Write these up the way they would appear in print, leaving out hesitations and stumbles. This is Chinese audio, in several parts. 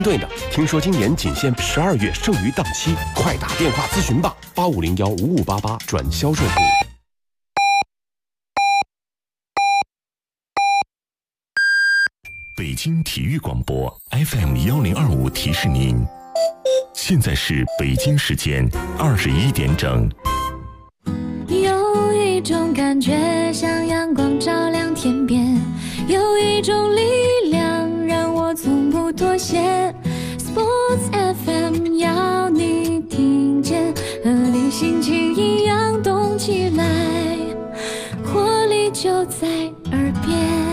对的，听说今年仅限12月剩余档期，快打电话咨询吧，85015588转销售部。 北京体育广播 FM1025提示您，现在是北京时间21点整。 有一种感觉像阳光照亮天边，有一种力量让我从不妥协。Sports FM 要你听见，和你心情一样动起来，活力就在耳边。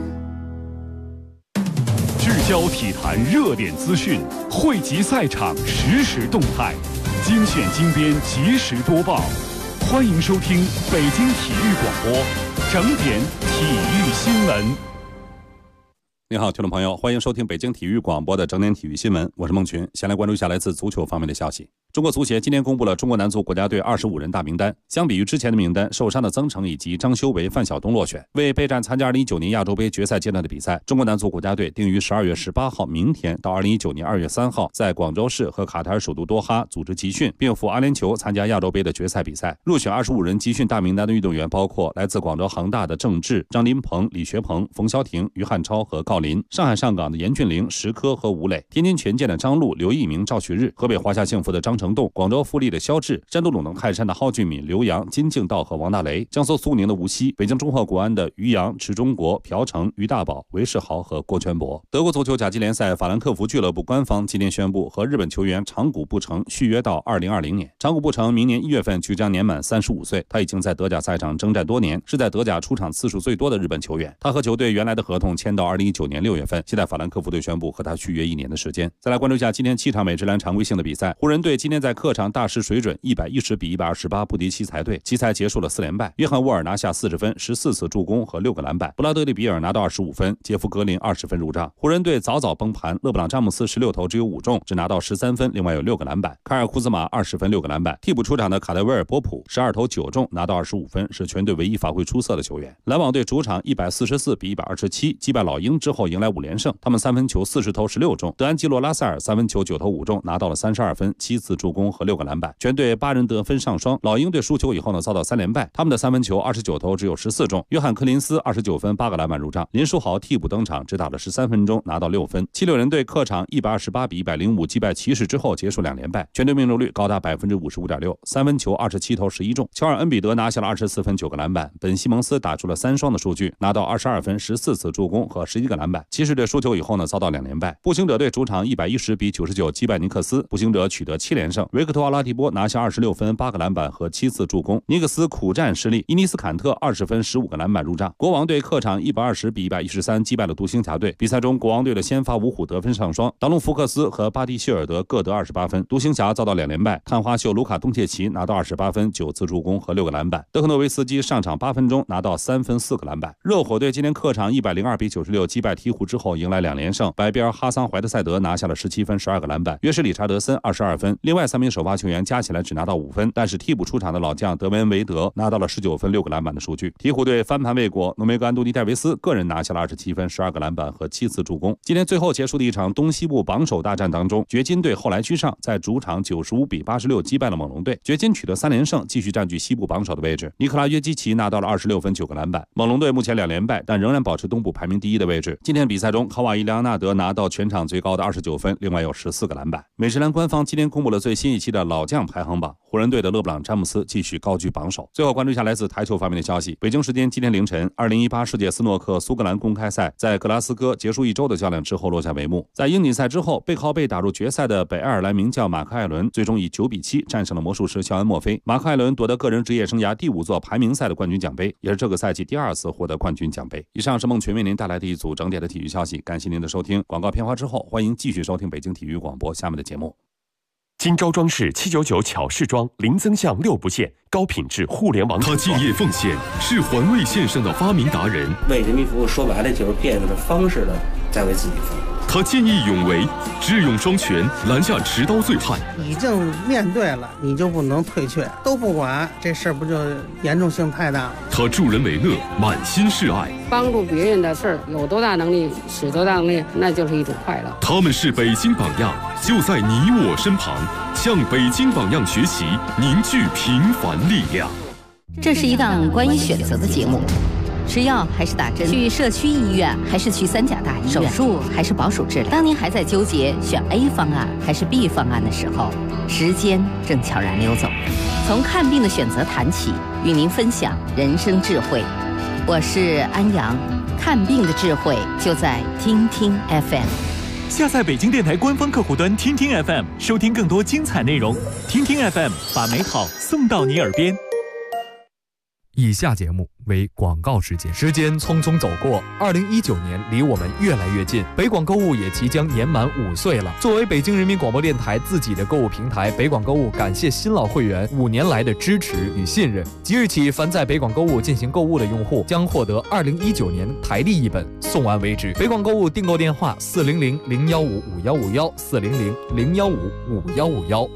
聚焦体坛热点资讯，汇集赛场实时动态，精选精编及时播报。欢迎收听北京体育广播整点体育新闻。 你好，听众朋友，欢迎收听北京体育广播的整点体育新闻，我是孟群。先来关注一下来自足球方面的消息。中国足协今天公布了中国男足国家队25人大名单，相比于之前的名单，受伤的曾诚以及张修为、范晓东落选。为备战参加2019年亚洲杯决赛阶段的比赛，中国男足国家队定于12月18号明天到2019年2月3号在广州市和卡塔尔首都多哈组织集训，并赴阿联酋参加亚洲杯的决赛比赛。入选25人集训大名单的运动员包括来自广州恒大的郑智、张琳芃、李学鹏、冯潇霆、于汉超和郜林，上海上港的严俊凌、石科和吴磊，天津权健的张路、刘一鸣、赵旭日，河北华夏幸福的张成栋，广州富力的肖智，山东鲁能泰山的蒿俊闵、刘洋、金敬道和王大雷，江苏苏宁的吴曦，北京中赫国安的于洋、池忠国、朴成、于大宝、韦世豪和郭全博。德国足球甲级联赛法兰克福俱乐部官方今天宣布和日本球员长谷部诚续约到2020年。长谷部诚明年1月份即将年满35岁，他已经在德甲赛场征战多年，是在德甲出场次数最多的日本球员。他和球队原来的合同签到2019年6月份，现在法兰克福队宣布和他续约1年的时间。再来关注一下今天7场美职篮常规性的比赛，湖人队今天在客场大失水准，110比128不敌奇才队，奇才结束了4连败。约翰沃尔拿下40分、14次助攻和6个篮板，布拉德利比尔拿到25分，杰夫格林20分入账。湖人队早早崩盘，勒布朗詹姆斯16投只有5中，只拿到13分，另外有6个篮板。凯尔库兹马20分6个篮板。替补出场的卡德维尔波普12投9中，拿到25分，是全队唯一发挥出色的球员。篮网队主场144比127击败老鹰之后迎来5连胜，他们三分球40投16中，德安基罗拉塞尔三分球9投5中，拿到了32分、7次助攻和6个篮板。全队8人得分上双。老鹰队输球以后呢，遭到3连败，他们的三分球29投只有14中。约翰科林斯29分8个篮板入账。林书豪替补登场，只打了13分钟，拿到6分。76人队客场128比105击败骑士之后结束2连败，全队命中率高达55.6%，三分球27投11中。乔尔恩比德拿下了24分9个篮板，本西蒙斯打出了3双的数据，拿到22分、14次助攻和11个篮板。骑士队输球以后呢，遭到2连败。步行者队主场110比99击败尼克斯，步行者取得7连胜。维克托·阿拉蒂波拿下26分8个篮板和7次助攻。尼克斯苦战失利，伊尼斯坎特20分15个篮板入账。国王队客场120比113击败了独行侠队。比赛中，国王队的先发五虎得分上双，达隆福克斯和巴蒂希尔德各得28分。独行侠遭到2连败，看花秀卢卡东切奇拿到28分、9次助攻和6个篮板。德克诺维斯基上场8分钟拿到3分4个篮板。热火队今天客场102比96击败鹈鹕之后迎来2连胜，白边哈桑怀特塞德拿下了17分12个篮板，约什理查德森22分。另外3名首发球员加起来只拿到5分，但是替补出场的老将德文维德拿到了19分6个篮板的数据。鹈鹕队翻盘未果，诺梅格安东尼戴维斯个人拿下了27分12个篮板和7次助攻。今天最后结束的一场东西部榜首大战当中，掘金队后来居上，在主场95比86击败了猛龙队，掘金取得3连胜，继续占据西部榜首的位置。尼克拉约基奇拿到了26分9个篮板。猛龙队目前2连败，但仍然保持东部排名第1的位置。今天比赛中，卡瓦伊·莱昂纳德拿到全场最高的29分，另外有14个篮板。美职篮官方今天公布了最新一期的老将排行榜，湖人队的勒布朗·詹姆斯继续高居榜首。最后关注一下来自台球方面的消息。北京时间今天凌晨，2018世界斯诺克苏格兰公开赛在格拉斯哥结束1周的较量之后落下帷幕。在英锦赛之后，背靠背打入决赛的北爱尔兰名将马克·艾伦最终以9比7战胜了魔术师乔恩·墨菲。马克·艾伦夺得个人职业生涯第5座排名赛的冠军奖杯，也是这个赛季第2次获得冠军奖杯。以上是孟群为您带来的一组整点的体育消息，感谢您的收听。广告片花之后，欢迎继续收听北京体育广播下面的节目。 金招装饰799巧饰装，零增项6不限，高品质互联网。 他敬业奉献，是环卫线上的发明达人。 为人民服务，说白了就是变着的方式的在为自己服务。 他见义勇为，智勇双全，拦下持刀醉汉。 已经面对了，你就不能退却，都不管，这事儿不就严重性太大了？ 他助人为乐，满心是爱， 帮助别人的事儿，有多大能力使多大能力，那就是一种快乐。 他们是北京榜样，就在你我身旁，向北京榜样学习，凝聚平凡力量。 这是一档关于选择的节目。吃药还是打针？去社区医院还是去三甲大医院？手术还是保守治疗？当您还在纠结选 A 方案还是 B 方案的时候，时间正悄然溜走。从看病的选择谈起，与您分享人生智慧。我是安阳，看病的智慧就在听听 FM。 下载北京电台官方客户端听听 FM， 收听更多精彩内容。听听 FM， 把美好送到你耳边。 以下节目为广告时间。时间匆匆走过，2019年离我们越来越近，北广购物也即将年满5岁了。作为北京人民广播电台自己的购物平台，北广购物感谢新老会员5年来的支持与信任。即日起，凡在北广购物进行购物的用户将获得2019年台历1本，送完为止。北广购物订购电话400-015-5151，400-015-5151。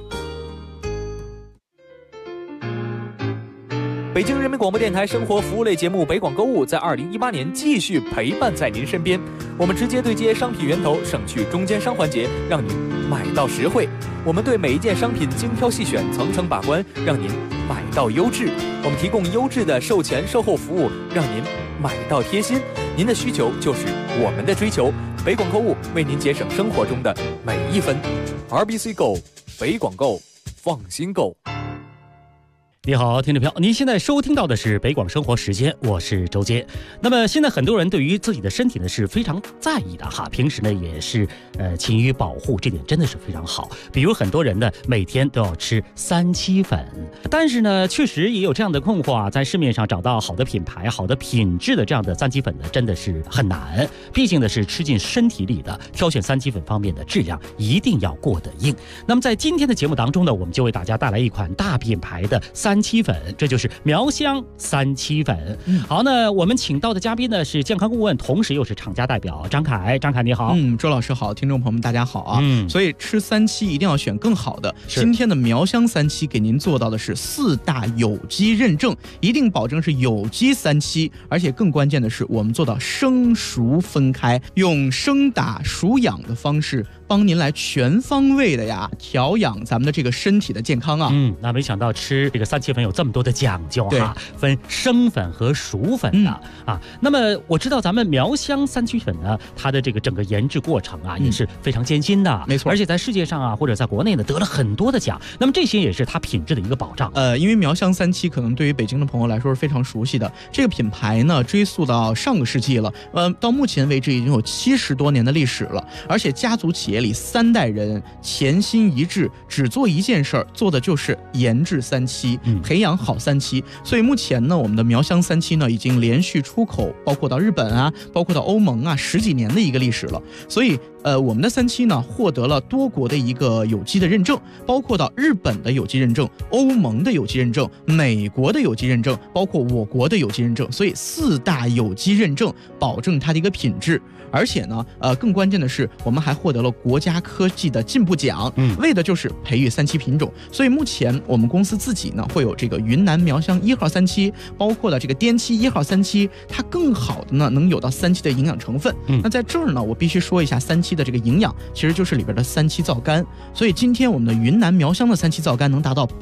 北京人民广播电台生活服务类节目《北广购物》在2018年继续陪伴在您身边。我们直接对接商品源头，省去中间商环节，让您买到实惠。我们对每一件商品精挑细选，层层把关，让您买到优质。我们提供优质的售前售后服务，让您买到贴心。您的需求就是我们的追求。北广购物为您节省生活中的每一分。RBC Go， 北广购，放心购。 你好，听众朋友，您现在收听到的是北广生活时间，我是周杰。那么现在很多人对于自己的身体呢是非常在意的哈，平时呢也是勤于保护，这点真的是非常好。比如很多人呢每天都要吃3七粉，但是呢确实也有这样的困惑啊，在市面上找到好的品牌、好的品质的这样的3七粉呢真的是很难，毕竟呢是吃进身体里的，挑选3七粉方面的质量一定要过得硬。那么在今天的节目当中呢，我们就为大家带来一款大品牌的3七粉，这就是苗香3七粉。好，那我们请到的嘉宾呢是健康顾问，同时又是厂家代表张凯。张凯你好。 周老师好，听众朋友们大家好啊。所以吃3七一定要选更好的。今天的苗香3七给您做到的是4大有机认证，一定保证是有机3七，而且更关键的是我们做到生熟分开，用生打熟养的方式帮您来全方位的调养咱们的这个身体的健康啊。 那没想到吃这个3七粉有这么多的讲究哈，分生粉和熟粉的啊。那么我知道咱们苗香3七粉呢，它的这个整个研制过程啊也是非常艰辛的， 没错， 而且在世界上啊或者在国内呢得了很多的奖。那么这些也是它品质的一个保障。 因为苗香3七可能对于北京的朋友来说是非常熟悉的，这个品牌呢追溯到上个世纪了，到目前为止已经有70多年的历史了，而且家族企业里3代人潜心一致，只做一件事儿，做的就是研制3七，培养好3七。所以目前呢，我们的苗香3七呢已经连续出口，包括到日本啊，包括到欧盟啊，10几年的一个历史了。所以我们的3七呢获得了多国的一个有机的认证，包括到日本的有机认证、欧盟的有机认证、美国的有机认证，包括我国的有机认证。所以4大有机认证保证它的一个品质。而且呢，更关键的是，我们还获得了国家科技的进步奖，为的就是培育3七品种。所以目前我们公司自己呢，会有这个云南苗香1号3七，包括了这个滇七1号3七，它更好的呢能有到3七的营养成分。那在这儿呢，我必须说一下3七的这个营养，其实就是里边的3七皂苷。所以今天我们的云南苗香的3七皂苷能达到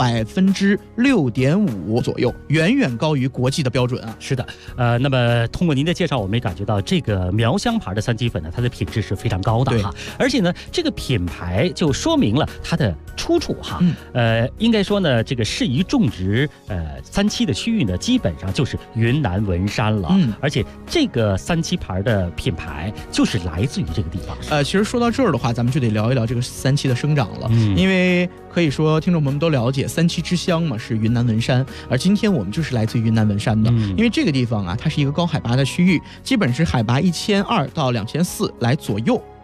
6.5%左右，远远高于国际的标准啊。 是的，那么通过您的介绍，我们也感觉到这个苗香牌的3七粉呢，它的品质是非常高的哈，而且呢，这个品牌就说明了它的出处哈。应该说呢，这个适宜种植3七的区域呢，基本上就是云南文山了。而且这个3七牌的品牌就是来自于这个地方。 其实说到这儿的话，咱们就得聊一聊这个3七的生长了，因为可以说听众朋友们都了解3七之乡嘛，是云南文山，而今天我们就是来自于云南文山的。因为这个地方啊，它是一个高海拔的区域，基本是海拔1200到2400来左右。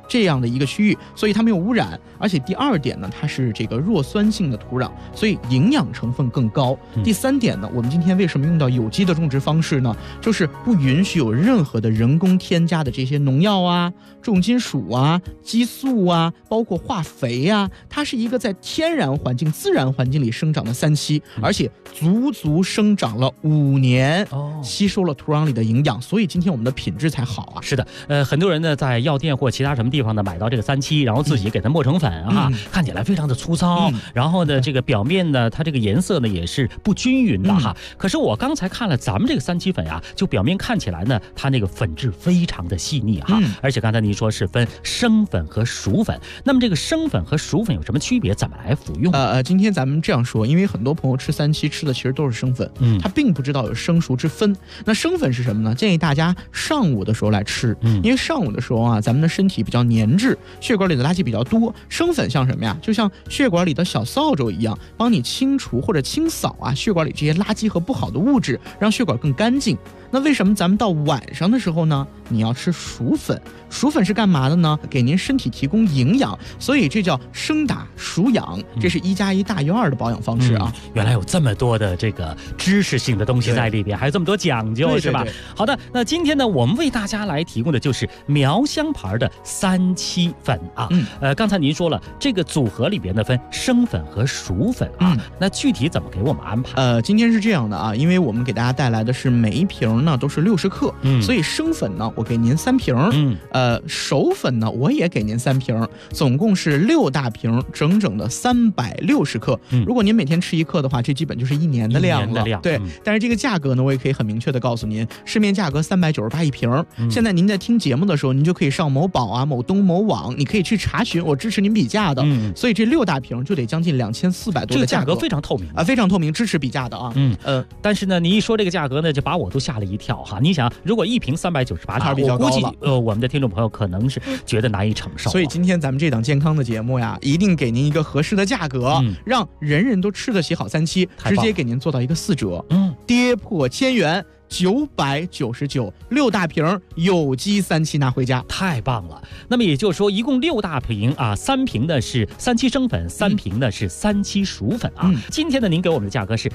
这样的一个区域，所以它没有污染。而且第二点呢，它是这个弱酸性的土壤，所以营养成分更高。第三点呢，我们今天为什么用到有机的种植方式呢？就是不允许有任何的人工添加的这些农药啊、重金属啊、激素啊，包括化肥啊，它是一个在天然环境、自然环境里生长的三七，而且足足生长了5年，吸收了土壤里的营养，所以今天我们的品质才好啊。 是的，很多人呢在药店或其他什么地方呢买到这个三七，然后自己给它磨成粉啊，看起来非常的粗糙，然后呢这个表面呢它这个颜色呢也是不均匀的哈。可是我刚才看了咱们这个三七粉呀，就表面看起来呢它那个粉质非常的细腻哈，而且刚才您说是分生粉和熟粉，那么这个生粉和熟粉有什么区别？怎么来服用？ 今天咱们这样说，因为很多朋友吃三七吃的其实都是生粉，他并不知道有生熟之分。那生粉是什么呢？建议大家上午的时候来吃，因为上午的时候啊，咱们的身体比较粘滞，血管里的垃圾比较多。生粉像什么呀？就像血管里的小扫帚一样，帮你清除或者清扫啊血管里这些垃圾和不好的物质，让血管更干净。那为什么咱们到晚上的时候呢，你要吃熟粉？熟粉是干嘛的呢？给您身体提供营养，所以这叫生打熟养，这是1+1大于2的保养方式啊。 原来有这么多的这个知识性的东西在里边，还有这么多讲究，是吧？好的，那今天呢，我们为大家来提供的就是苗香牌的三七粉啊。刚才您说了，这个组合里边呢分生粉和熟粉啊，那具体怎么给我们安排？ 今天是这样的啊，因为我们给大家带来的是每一瓶呢都是60克，所以生粉呢我给您3瓶，熟粉呢我也给您3瓶，总共是6大瓶，整整的360克。如果您每天吃1克的话，这基本就是1年的量了。对，但是这个价格呢，我也可以很明确的告诉您，市面价格398一瓶。现在您在听节目的时候，您就可以上某宝啊、某东、某网，你可以去查询，我支持您比价的。所以这6大瓶就得将近2400多的价格， 这个价格非常透明啊，非常透明，支持比价的啊。 但是呢，你一说这个价格呢，就把我都吓了一跳哈。你想，如果一瓶398，我估计我们的听众朋友可能是觉得难以承受。 所以今天咱们这档健康的节目呀，一定给您一个合适的价格，让人人都吃得起好三七，直接给您做到一个4折，跌破1000元。999 6大瓶有机三七拿回家， 太棒了。那么也就是说，一共6大瓶啊，3瓶的是三七生粉，3瓶的是三七熟粉啊。今天呢，您给我们的价格是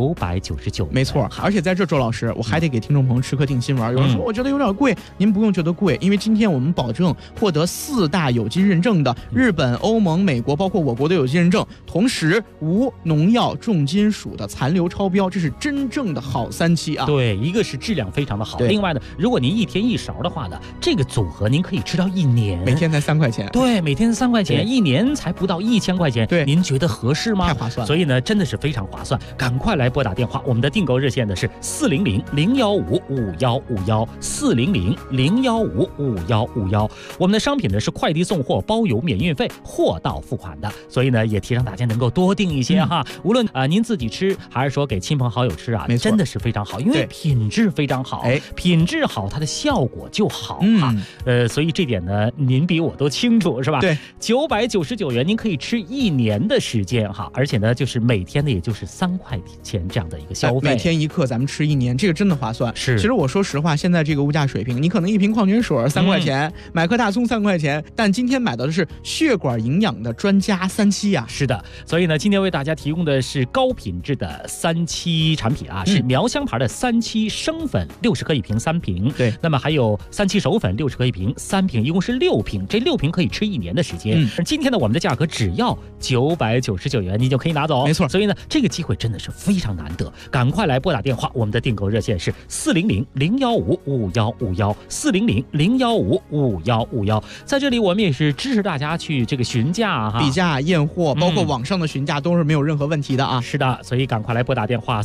999， 没错。而且在这，周老师，我还得给听众朋友吃颗定心丸。有人说我觉得有点贵，您不用觉得贵，因为今天我们保证获得4大有机认证的日本、欧盟、美国，包括我国的有机认证，同时无农药、重金属的残留超标，这是真正的好三七啊。 对。一个是质量非常的好，另外呢，如果您1天1勺的话呢，这个组合您可以吃到1年， 每天才3块钱。 对，每天3块钱，1年才不到1000块钱。 对， 您觉得合适吗？ 太划算了。 所以呢，真的是非常划算，赶快来拨打电话，我们的订购热线呢是400-015-5151，400-015-5151。我们的商品呢是快递送货，包邮免运费，货到付款的，所以呢也提倡大家能够多订一些哈，无论您自己吃还是说给亲朋好友吃啊，真的是非常好，因为品质非常好，品质好，它的效果就好哈。所以这点呢，您比我都清楚，是吧？ 对 ，999元您可以吃1年的时间哈，而且呢，就是每天呢，也就是3块钱这样的一个消费， 每天1克，咱们吃1年，这个真的划算。 是， 其实我说实话，现在这个物价水平，你可能1瓶矿泉水3块钱，买颗大葱3块钱，但今天买到的是血管营养的专家三七啊。 是的，所以呢，今天为大家提供的是高品质的三七产品啊，是苗香牌的三七生粉60克1瓶3瓶， 对， 那么还有三七熟粉60克1瓶3瓶，一共是6瓶，这6瓶可以吃1年的时间。今天呢，我们的价格只要999元，你就可以拿走， 没错。 所以呢，这个机会真的是非常难得，赶快来拨打电话，我们的订购热线是400-015-5151，400-015-5151。在这里，我们也是支持大家去这个询价哈， 比价验货，包括网上的询价都是没有任何问题的啊。 是的，所以赶快来拨打电话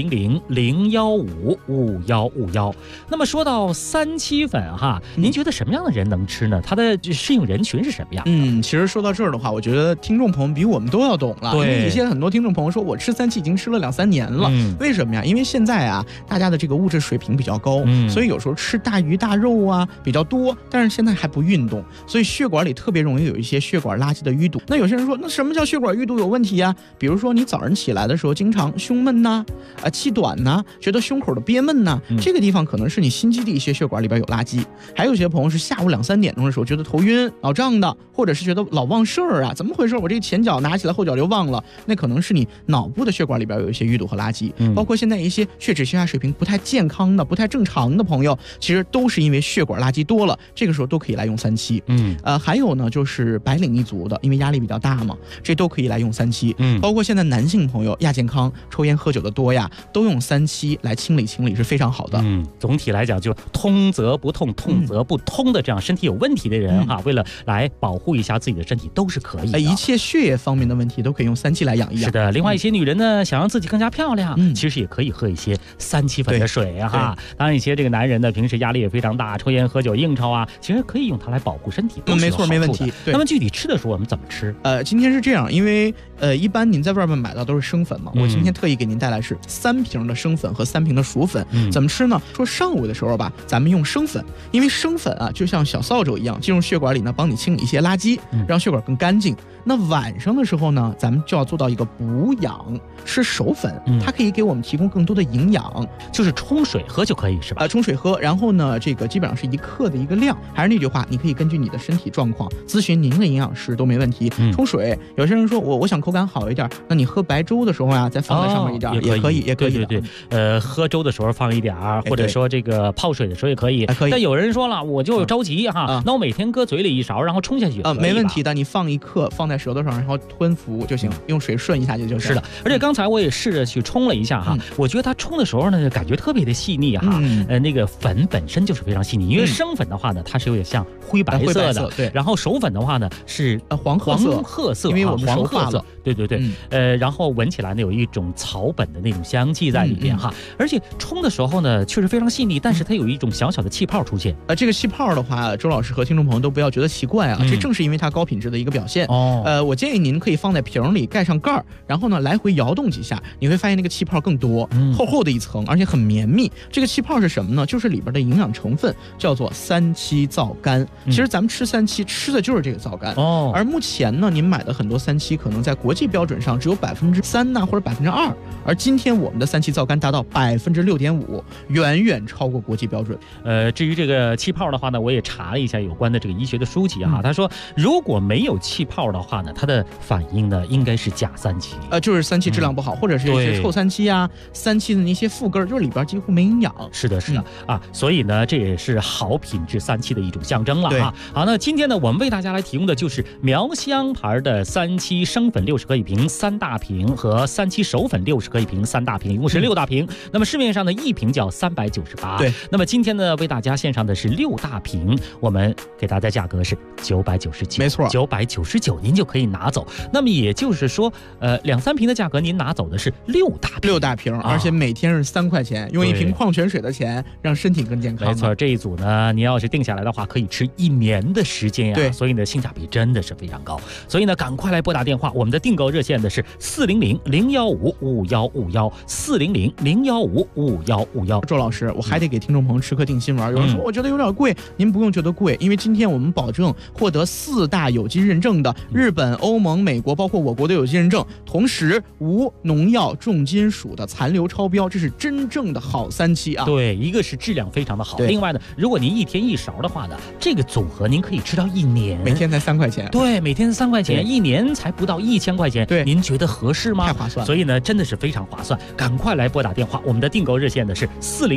400-015-5151。那么说到三七粉哈，您觉得什么样的人能吃呢？它的适应人群是什么样？ 其实说到这儿的话，我觉得听众朋友比我们都要懂了。 对， 因为有些很多听众朋友说，我吃三七已经吃了2-3年了，为什么呀？因为现在啊，大家的这个物质水平比较高，所以有时候吃大鱼大肉啊比较多，但是现在还不运动，所以血管里特别容易有一些血管垃圾的淤堵。那有些人说，那什么叫血管淤堵有问题呀？比如说你早上起来的时候经常胸闷呐，气短呐，觉得胸口的边别闷呢？这个地方可能是你心肌的一些血管里边有垃圾。还有些朋友是下午2、3点钟的时候觉得头晕、脑胀的，或者是觉得老忘事儿啊，怎么回事？我这个前脚拿起来后脚就忘了，那可能是你脑部的血管里边有一些淤堵和垃圾。包括现在一些血脂、血压水平不太健康的、不太正常的朋友，其实都是因为血管垃圾多了，这个时候都可以来用3七。还有呢，就是白领一族的，因为压力比较大嘛，这都可以来用3七。包括现在男性朋友亚健康、抽烟喝酒的多呀，都用3七来清理清理是非常好的。 总体来讲，就通则不痛，痛则不通的这样身体有问题的人哈，为了来保护一下自己的身体都是可以的。 一切血液方面的问题都可以用3七来养一养。 是的，另外一些女人呢，想让自己更加漂亮，其实也可以喝一些3七粉的水哈。当然，一些这个男人呢，平时压力也非常大，抽烟喝酒应酬啊，其实可以用它来保护身体， 没错，没问题。 那么具体吃的时候我们怎么吃？ 今天是这样，因为一般您在外面买到都是生粉嘛，我今天特意给您带来是3瓶的生粉和3瓶的熟粉。怎么吃呢？说上午的时候吧，咱们用生粉，因为生粉啊就像小扫帚一样进入血管里呢，帮你清理一些垃圾，让血管更干净。那晚上的时候呢，咱们就要做到一个补养，吃熟粉，它可以给我们提供更多的营养， 就是冲水喝就可以是吧？ 冲水喝，然后呢，这个基本上是1克的一个量。还是那句话，你可以根据你的身体状况咨询您的营养师都没问题。冲水，有些人说我想口感好一点，那你喝白粥的时候呀，再放在上面一点，也可以，也可以。 对，喝粥的时候放一点，或者说这个泡水的时候也可以。但有人说了，我就着急哈，那我每天搁嘴里1勺，然后冲下去没问题的，你放1克放在舌头上，然后吞服就行，用水顺一下就行。 是的，而且刚才我也试着去冲了一下哈，我觉得它冲的时候呢，感觉特别的细腻哈。那个粉本身就是非常细腻，因为生粉的话呢，它是有点像灰白色的， 对。 然后熟粉的话呢是黄褐色，因为我们熟化了。 对，然后闻起来呢有一种草本的那种香气在里边哈，而且冲的时候呢确实非常细腻，但是它有一种小小的气泡出现。 这个气泡的话，周老师和听众朋友都不要觉得奇怪啊，这正是因为它高品质的一个表现。我建议您可以放在瓶里盖上盖儿，然后呢来回摇动几下，你会发现那个气泡更多，厚厚的一层，而且很绵密。这个气泡是什么呢？就是里边的营养成分叫做3七皂苷。其实咱们吃3七吃的就是这个皂苷。而目前呢，您买的很多3七可能在国际标准上只有3%呐，或者2%，而今天我们的3七皂苷达到6.5%，远远超过国际标准。 至于这个气泡的话呢，我也查了一下有关的这个医学的书籍哈，他说如果没有气泡的话呢，它的反应呢应该是假3七， 就是3七质量不好，或者是一些臭3七啊，3七的那些副根就是里边几乎没营养。 是的啊，所以呢这也是好品质3七的一种象征了哈。好，那今天呢我们为大家来提供的就是苗香牌的3七生粉60克一瓶3大瓶和3七熟粉60克一瓶3大瓶，一共是6大瓶。那么市面上的一瓶叫398。 对， 那么今天呢为大家献上的是6大瓶，我们给大家价格是999， 没错 ，999您就可以拿走。那么也就是说，2、3瓶的价格您拿走的是6大瓶， 而且每天是3块钱，用1瓶矿泉水的钱让身体更健康。 没错，这一组呢，您要是定下来的话，可以吃1年的时间呀。 对， 所以呢，性价比真的是非常高。所以呢，赶快来拨打电话，我们的订购热线的是400-015-5151，400-015-5151。 周老师，我还得给听众朋友吃颗定心丸。有人说我觉得有点贵，您不用觉得贵，因为今天我们保证获得4大有机认证的日本、欧盟、美国，包括我国的有机认证，同时无农药、重金属的残留超标，这是真正的好3七啊！ 对，一个是质量非常的好，另外呢，如果您1天1勺的话呢，这个组合您可以吃到1年， 每天才3块钱。 对，每天3块钱，1年才不到1000块钱。 对， 您觉得合适吗？ 太划算了。 所以呢，真的是非常划算，赶快来拨打电话，我们的订购热线的是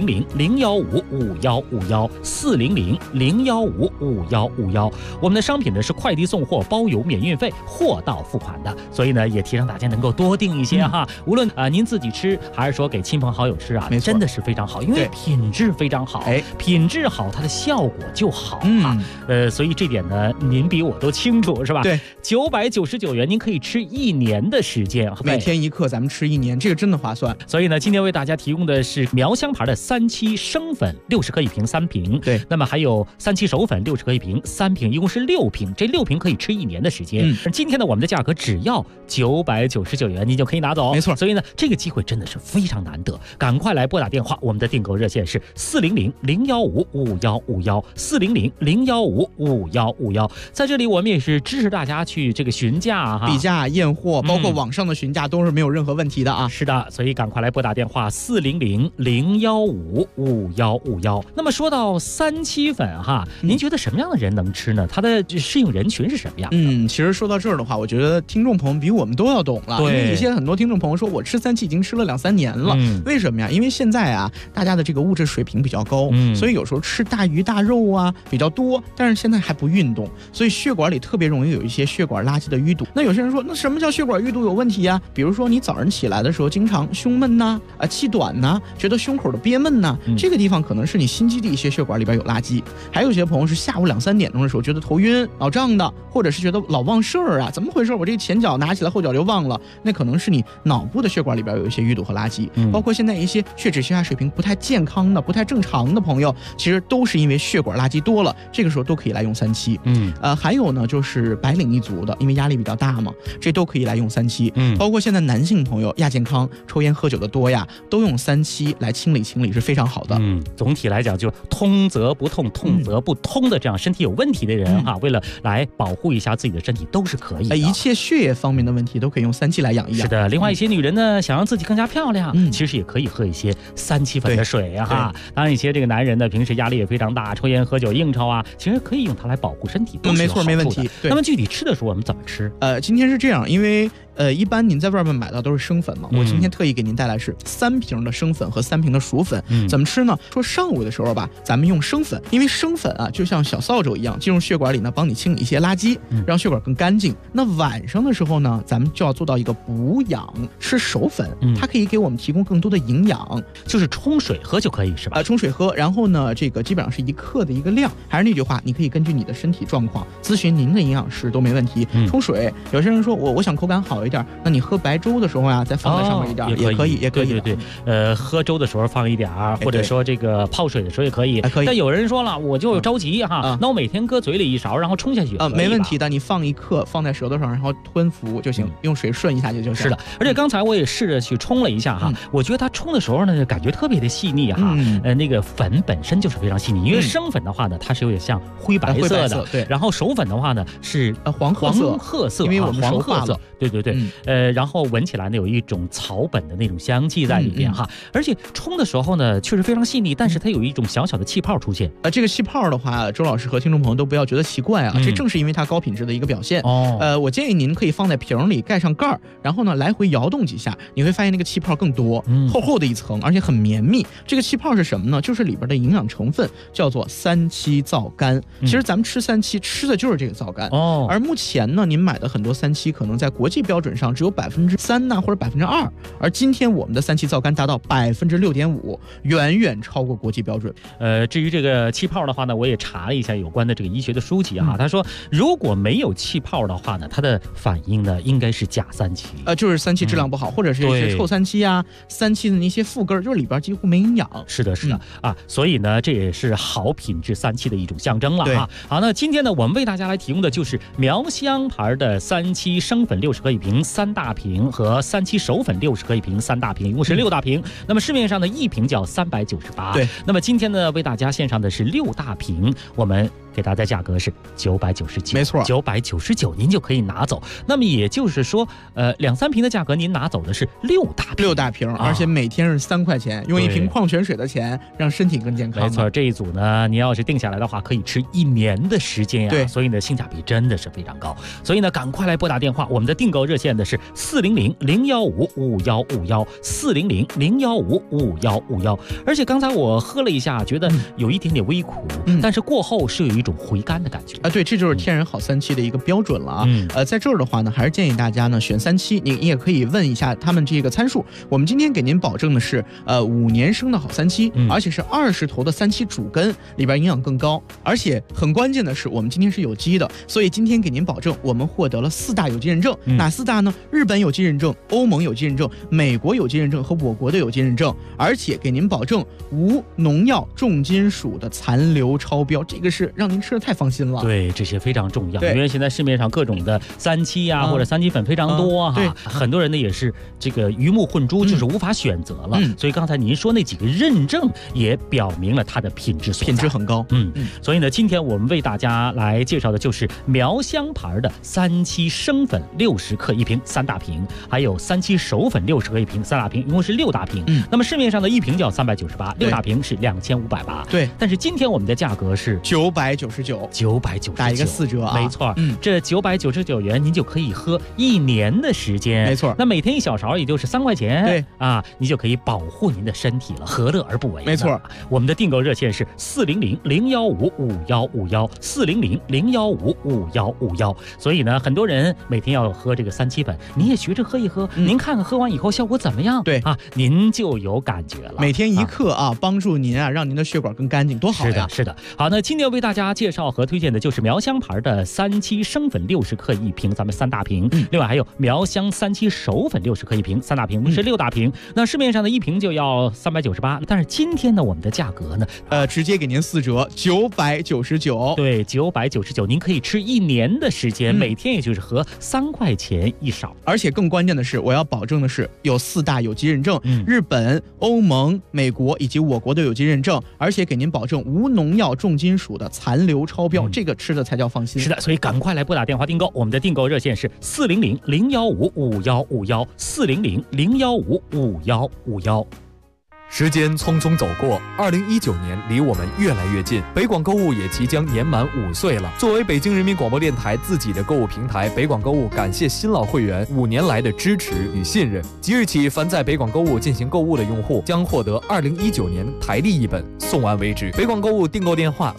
400-015-5151，400-015-5151。我们的商品呢是快递送货，包邮免运费，货到付款的，所以呢也提倡大家能够多订一些哈，无论您自己吃还是说给亲朋好友吃啊，真的是非常好，因为品质非常好，品质好它的效果就好啊。所以这点呢您比我都清楚是吧？ 对 ，999元您可以吃1年的时间， 每天1克咱们吃1年，这个真的划算。 所以呢今天为大家提供的是苗香牌的3七生粉60克一瓶3瓶， 对， 那么还有3七熟粉60克一瓶3瓶，一共是6瓶，这6瓶可以吃1年的时间。今天呢我们的价格只要999元，你就可以拿走， 没错。 所以呢这个机会真的是非常难得，赶快来拨打电话，我们的订购热线是400-015-5151，400-015-5151。在这里我们也是支持大家去这个询价哈， 比价业验货，包括网上的询价都是没有任何问题的啊。 是的，所以赶快来拨打电话400-015-5151。那么说到三七粉哈，您觉得什么样的人能吃呢？它的适应人群是什么样的？ 其实说到这儿的话，我觉得听众朋友比我们都要懂了。因为有些很多听众朋友说，我吃三七已经吃了2-3年了。为什么呀？因为现在啊，大家的这个物质水平比较高，所以有时候吃大鱼大肉啊比较多，但是现在还不运动，所以血管里特别容易有一些血管垃圾的淤堵。那有些人说，那什么叫血管淤堵有问题呀？比如说你早上起来的时候经常胸闷呐，气短呐，觉得胸口的憋闷呐，这个地方可能是你心肌的一些血管里边有垃圾。还有一些朋友是下午2-3点钟的时候觉得头晕脑胀的，或者是觉得老忘事儿啊，怎么回事？我这个前脚拿起来后脚就忘了，那可能是你脑部的血管里边有一些淤堵和垃圾。包括现在一些血脂血压水平不太健康的不太正常的朋友，其实都是因为血管垃圾多了，这个时候都可以来用三七。还有呢就是白领一族的，因为压力比较大嘛，这都可以来用三七。包括现在男性朋友亚健康抽烟喝酒的多呀，都用三七来清理是非常好的。 总体来讲就通则不痛痛则不通的这样身体有问题的人为了来保护一下自己的身体都是可以的。 一切血液方面的问题都可以用三七来养一养。 是的，另外一些女人呢想让自己更加漂亮，其实也可以喝一些三七粉的水哈。当然一些这个男人呢平时压力也非常大，抽烟喝酒应酬啊，其实可以用它来保护身体， 没错没问题。 那么具体吃的时候我们怎么吃？ 今天是这样，因为一般您在外面买到都是生粉嘛，我今天特意给您带来是3瓶的生粉和3瓶的熟粉。怎么吃呢？说上午的时候吧，咱们用生粉，因为生粉啊就像小扫帚一样，进入血管里呢，帮你清理一些垃圾，让血管更干净。那晚上的时候呢，咱们就要做到一个补养，吃熟粉，它可以给我们提供更多的营养， 就是冲水喝就可以是吧？ 冲水喝，然后呢，这个基本上是1克的一个量。还是那句话，你可以根据你的身体状况咨询您的营养师都没问题。冲水，有些人说我想口感好一点，那你喝白粥的时候呀，再放在上面一点也可以。 对，喝粥的时候放一点，或者说这个泡水的时候也可以。但有人说了，我就着急哈，那我每天搁嘴里1勺，然后冲下去没问题的。你放1克放在舌头上，然后吞服就行，用水顺一下就行。 是的，而且刚才我也试着去冲了一下哈，我觉得它冲的时候呢，感觉特别的细腻哈。那个粉本身就是非常细腻，因为生粉的话呢，它是有点像灰白色的， 对。 然后熟粉的话呢是黄褐色， 因为我们黄褐色，对。然后闻起来呢有一种草本的那种香气在里边哈，而且冲的时候呢确实非常细腻，但是它有一种小小的气泡出现。 这个气泡的话，周老师和听众朋友都不要觉得奇怪啊，这正是因为它高品质的一个表现。我建议您可以放在瓶里，盖上盖儿，然后呢来回摇动几下，你会发现那个气泡更多，厚厚的一层，而且很绵密。这个气泡是什么呢？就是里边的营养成分叫做三七皂苷。其实咱们吃三七吃的就是这个皂苷。而目前呢，您买的很多三七可能在国际标准上只有3%呐，或者2%，而今天我们的三七皂苷达到6.5%，远远超过国际标准。 至于这个气泡的话呢，我也查了一下有关的这个医学的书籍哈，他说如果没有气泡的话呢，它的反应呢应该是假三七， 就是三七质量不好，或者是一些臭三七啊，三七的那些副根就是里边几乎没营养。 是的啊，所以呢这也是好品质三七的一种象征了哈。好，那今天呢我们为大家来提供的就是苗香牌的三七生粉60克一瓶3大瓶和三七熟粉60克一瓶3大瓶，一共是6大瓶。那么市面上的一瓶叫398。 对， 那么今天呢为大家献上的是6大瓶，我们给大家价格是999， 没错 ，999您就可以拿走。那么也就是说，2-3瓶的价格您拿走的是6大瓶， 而且每天是3块钱，用1瓶矿泉水的钱让身体更健康。 没错，这一组呢，你要是定下来的话，可以吃1年的时间呀。 对， 所以呢，性价比真的是非常高。所以呢，赶快来拨打电话，我们的订购热线的是400-015-5151，400-015-5151。而且刚才我喝了一下，觉得有一点点微苦，但是过后是有一种回甘的感觉对，这就是天然好三七的一个标准了啊。在这儿的话呢，还是建议大家呢选三七，你也可以问一下他们这个参数。我们今天给您保证的是5年生的好三七，而且是20头的三七主根，里边营养更高，而且很关键的是我们今天是有机的，所以今天给您保证我们获得了4大有机认证。哪4大呢？日本有机认证、欧盟有机认证、美国有机认证和我国的有机认证，而且给您保证无农药、重金属的残留超标，这个是让您您吃的太放心了。 对，这些非常重要， 对因为现在市面上各种的三七啊、或者三七粉非常多哈， 对， 很多人呢也是这个鱼目混珠，就是无法选择了。所以刚才您说那几个认证也表明了它的品质所在， 品质很高。 所以呢，今天我们为大家来介绍的就是苗香牌的三七生粉60克一瓶3大瓶，还有三七熟粉60克一瓶3大瓶，一共是6大瓶。那么市面上的一瓶就要398，6大瓶是2580。 对， 但是今天我们的价格是 999，打一个4折啊！ 没错，这999元您就可以喝1年的时间。 没错， 那每天1小勺也就是3块钱。 对啊，你就可以保护您的身体了，何乐而不为呢？ 没错， 我们的订购热线是400-015-5151，400-015-5151。所以呢，很多人每天要喝这个三七粉，你也学着喝一喝，您看看喝完以后效果怎么样？ 对啊，您就有感觉了。 每天1克啊，帮助您啊，让您的血管更干净，多好呀！ 是的。好，那今天为大家介绍和推荐的就是苗香牌的三七生粉60克一瓶，咱们3大瓶。另外还有苗香三七熟粉60克一瓶，3大瓶是6大瓶。那市面上的一瓶就要398，但是今天呢，我们的价格呢， 直接给您4折，999。 对，999，您可以吃1年的时间，每天也就是喝3块钱1勺。 而且更关键的是，我要保证的是有4大有机认证，日本、欧盟、美国以及我国的有机认证，而且给您保证无农药、重金属的残留超标，这个吃的才叫放心。 是的，所以赶快来拨打电话订购，我们的订购热线是400-015-5151，400-015-5151。 时间匆匆走过，2019年离我们越来越近，北广购物也即将年满5岁了。作为北京人民广播电台自己的购物平台，北广购物感谢新老会员5年来的支持与信任。即日起，凡在北广购物进行购物的用户将获得2019年台历一本，送完为止。北广购物订购电话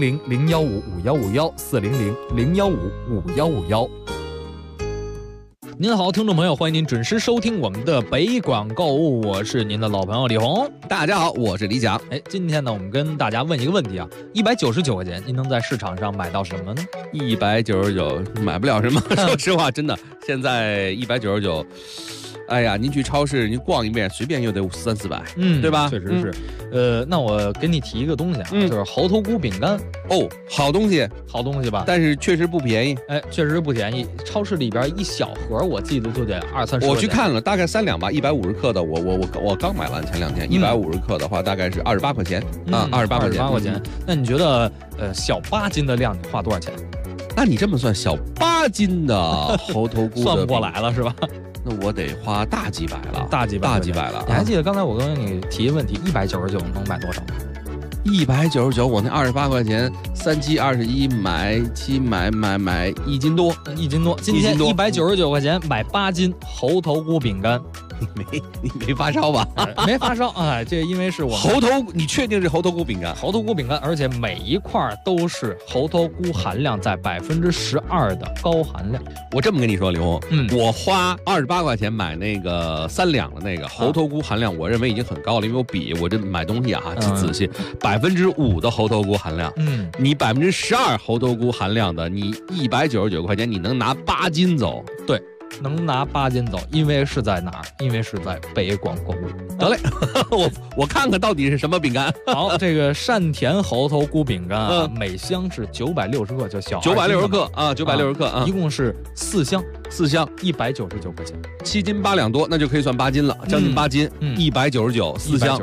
400-015-5151，400-015-5151。您好，听众朋友，欢迎您准时收听我们的北广购物，我是您的老朋友李红。 大家好，我是李讲。 今天呢，我们跟大家问一个问题啊，199块钱，您能在市场上买到什么呢 ？199买不了什么，说实话，真的，现在199。哎呀，您去超市您逛一遍，随便又得300-400，对吧？ 确实是。那我给你提一个东西啊，就是猴头菇饼干。 哦，好东西吧？但是确实不便宜。 确实不便宜。超市里边一小盒，我记得就得20-30。 我去看了，大概3两吧，150克的。我刚买完，前2天150克的话，大概是28块钱啊，28块钱。 那你觉得小8斤的量，你花多少钱？ 那你这么算，小8斤的猴头菇算不过来了是吧？ 那我得花大几百了， 大几百了。你还记得刚才我跟你提问题，199能买多少 ？199，我那28块钱，3七21买1斤多 ，1斤多。今天199块钱买8斤猴头菇饼干。 你没发烧吧？ 没发烧啊，这因为是我猴头，你确定是猴头菇饼干？ 猴头菇饼干，而且每一块都是猴头菇含量在12%的高含量。 我这么跟你说，李红，我花28块钱买那个3两的那个猴头菇含量，我认为已经很高了，因为我这买东西啊，仔细，5%的猴头菇含量，你12%猴头菇含量的，你199块钱，你能拿8斤走？ 对。能拿8斤走，因为是在哪儿？因为是在北广购物。 得嘞，我看看到底是什么饼干。 好，这个善甜猴头菇饼干啊，每箱是960克，就小 960克啊，960克啊， 一共是4箱 ，199 块钱 ，7斤8两多，那就可以算8斤了，将近8斤，199 4箱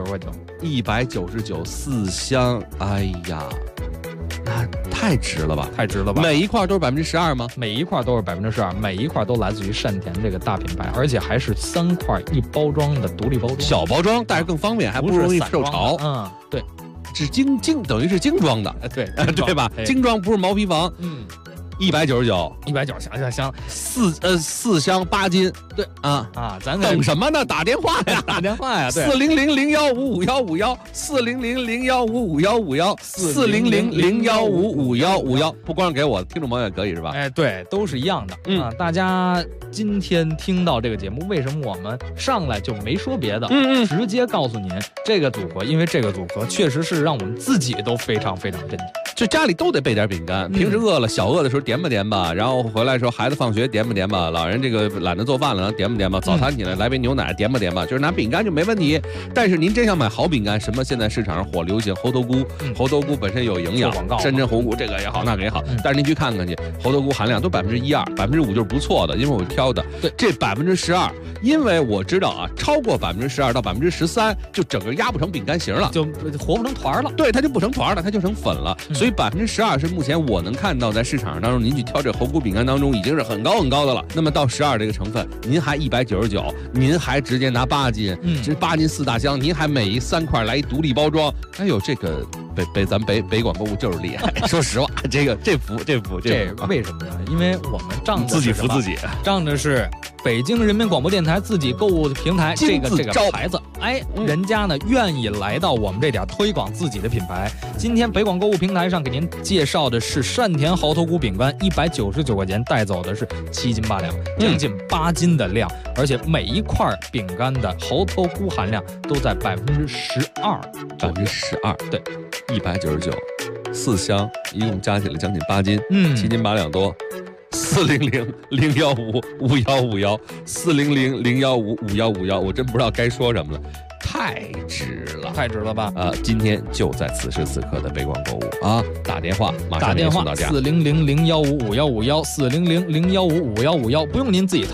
，199 4箱，哎呀。那太值了吧！每一块都是12%吗？ 每一块都是12%，每一块都来自于善甜这个大品牌，而且还是3块1包装的独立包装， 小包装，但是更方便，还不容易受潮。 对， 是等于是精装的，对吧？精装不是毛坯房。199， 行 ，4箱8斤， 对咱等什么呢？打电话呀对 ，400-015-5151，400-015-5151，400-015-5151，不光是给我听众朋友也可以是吧？ 对，都是一样的。大家今天听到这个节目，为什么我们上来就没说别的？直接告诉您这个组合，因为这个组合确实是让我们自己都非常非常震惊。 就家里都得备点饼干。平时饿了小饿的时候点吧点吧，然后回来的时候孩子放学点吧点吧，老人这个懒得做饭了点吧点吧，早餐起来来杯牛奶点吧点吧，就是拿饼干就没问题。但是您真想买好饼干，什么现在市场上火流行猴头菇，猴头菇本身有营养，山珍红菇这个也好那个也好，但是您去看看去，猴头菇含量都1%、2%、5%就是不错的，因为我挑的。对，这12%，因为我知道啊，超过12%到13%，就整个压不成饼干型了， 就活不成团了。 对，它就不成团了，它就成粉了。所以12%是目前我能看到在市场上当中，您去挑这猴菇饼干当中已经是很高很高的了。那么到12这个成分，您还199，您还直接拿8斤，这8斤4大箱，您还每3块来一独立包装。哎呦，这个咱北广购物就是厉害。说实话，这服。 这为什么呢？因为我们仗着自己服自己， 仗着是北京人民广播电台自己购物的平台这个牌子，人家呢愿意来到我们这点推广自己的品牌。今天北广购物平台上给您介绍的是善田猴头菇饼干，199块钱带走的是7斤8两，将近8斤的量，而且每一块饼干的猴头菇含量都在12%，12%， 对，199，4箱，一共加起来将近8斤，7斤8两多。400-015-5151，400-015-5151，我真不知道该说什么了，太值了吧？今天就在此时此刻的北广购物啊，打电话马上给您送到家，400-015-5151，400-015-5151，不用您自己